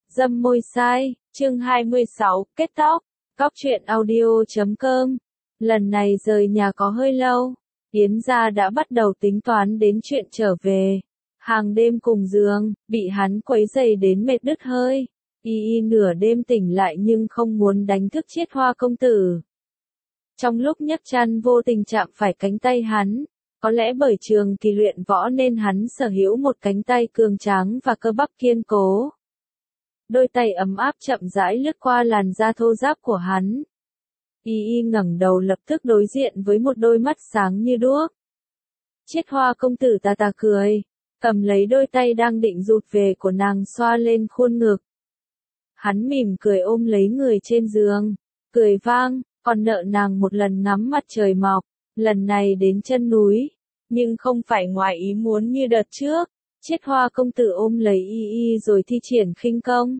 Dâm môi sai, chương 26, kết tóc. Cóc truyện audio.com. Lần này rời nhà có hơi lâu, Yến gia đã bắt đầu tính toán đến chuyện trở về. Hàng đêm cùng giường, bị hắn quấy rầy đến mệt đứt hơi. Y nửa đêm tỉnh lại nhưng không muốn đánh thức Chiết Hoa công tử. Trong lúc nhấc chăn vô tình chạm phải cánh tay hắn. Có lẽ bởi trường kỳ luyện võ nên hắn sở hữu một cánh tay cường tráng và cơ bắp kiên cố. Đôi tay ấm áp chậm rãi lướt qua làn da thô ráp của hắn. Y ngẩng đầu lập tức đối diện với một đôi mắt sáng như đuốc. Chiết Hoa công tử tà tà cười, cầm lấy đôi tay đang định rụt về của nàng xoa lên khuôn ngực. Hắn mỉm cười ôm lấy người trên giường, cười vang, còn nợ nàng một lần ngắm mặt trời mọc, lần này đến chân núi, nhưng không phải ngoài ý muốn như đợt trước. Chiết Hoa công tử ôm lấy Y rồi thi triển khinh công.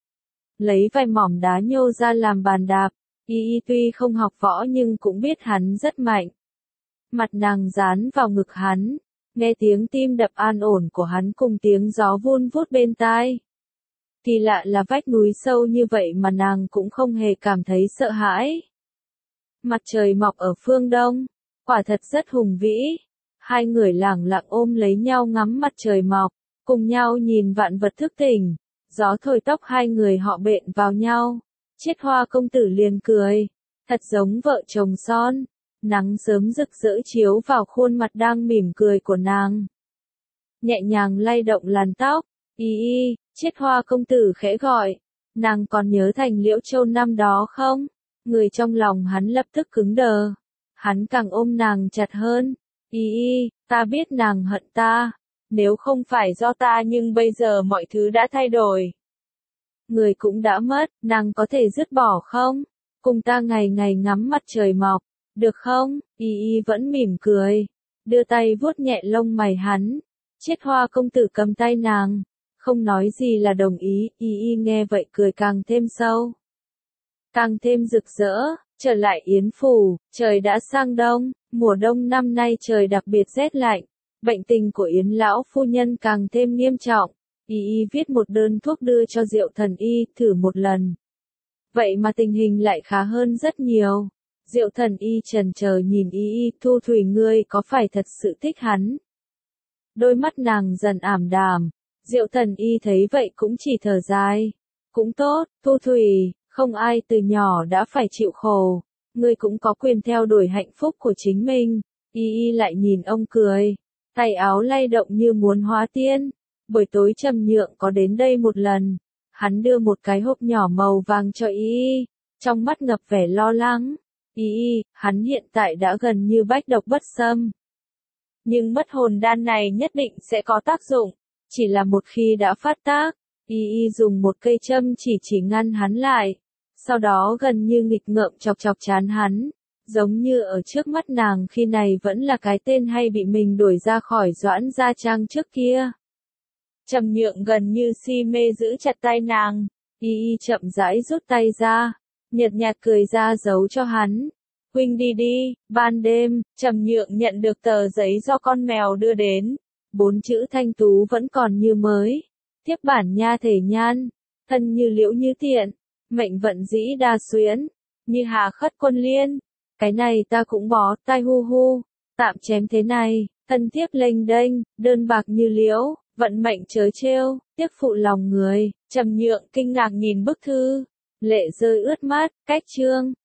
Lấy vài mỏm đá nhô ra làm bàn đạp, Y tuy không học võ nhưng cũng biết hắn rất mạnh. Mặt nàng dán vào ngực hắn, nghe tiếng tim đập an ổn của hắn cùng tiếng gió vun vút bên tai. Kỳ lạ là vách núi sâu như vậy mà nàng cũng không hề cảm thấy sợ hãi. Mặt trời mọc ở phương đông, quả thật rất hùng vĩ. Hai người lẳng lặng ôm lấy nhau ngắm mặt trời mọc, cùng nhau nhìn vạn vật thức tỉnh. Gió thổi tóc hai người họ bện vào nhau. Chiết Hoa công tử liền cười, thật giống vợ chồng son. Nắng sớm rực rỡ chiếu vào khuôn mặt đang mỉm cười của nàng. Nhẹ nhàng lay động làn tóc. Chiết Hoa công tử khẽ gọi. Nàng còn nhớ Thành Liễu Châu năm đó không? Người trong lòng hắn lập tức cứng đờ. Hắn càng ôm nàng chặt hơn. Ta biết nàng hận ta. Nếu không phải do ta nhưng bây giờ mọi thứ đã thay đổi. Người cũng đã mất, nàng có thể dứt bỏ không? Cùng ta ngày ngày ngắm mặt trời mọc, được không? Vẫn mỉm cười, đưa tay vuốt nhẹ lông mày hắn. Chiết Hoa công tử cầm tay nàng, không nói gì là đồng ý. Nghe vậy cười càng thêm sâu, càng thêm rực rỡ. Trở lại Yến phủ, trời đã sang đông, mùa đông năm nay trời đặc biệt rét lạnh. Bệnh tình của Yến lão phu nhân càng thêm nghiêm trọng. Viết một đơn thuốc đưa cho Diệu Thần Y thử một lần. Vậy mà tình hình lại khá hơn rất nhiều. Diệu Thần Y chần chờ nhìn Thu Thủy ngươi có phải thật sự thích hắn? Đôi mắt nàng dần ảm đạm. Diệu Thần Y thấy vậy cũng chỉ thở dài. Cũng tốt, Thu Thủy, không ai từ nhỏ đã phải chịu khổ. Ngươi cũng có quyền theo đuổi hạnh phúc của chính mình. Lại nhìn ông cười. Tay áo lay động như muốn hóa tiên. Buổi tối Trầm Nhượng có đến đây một lần. Hắn đưa một cái hộp nhỏ màu vàng cho trong mắt ngập vẻ lo lắng. Hắn hiện tại đã gần như bách độc bất xâm. Nhưng mất hồn đan này nhất định sẽ có tác dụng. Chỉ là một khi đã phát tác, dùng một cây châm chỉ ngăn hắn lại. Sau đó gần như nghịch ngợm chọc trán hắn. Giống như ở trước mắt nàng khi này vẫn là cái tên hay bị mình đuổi ra khỏi Doãn Gia Trang trước kia. Trầm Nhượng gần như si mê giữ chặt tay nàng. Chậm rãi rút tay ra, nhợt nhạt cười ra dấu cho hắn. Huynh đi đi. Ban đêm, Trầm Nhượng nhận được tờ giấy do con mèo đưa đến. 4 chữ thanh tú vẫn còn như mới. Tiếp bản nha thể nhan, thân như liễu như tiện, mệnh vận dĩ đa xuyến, như hà khất quân liên. Cái này ta cũng bó tai hu hu, tạm chém thế này, thân thiếp lênh đênh, đơn bạc như liễu, vận mệnh chớ trêu, tiếc phụ lòng người. Trầm Nhượng kinh ngạc nhìn bức thư, lệ rơi ướt mắt. Cách chương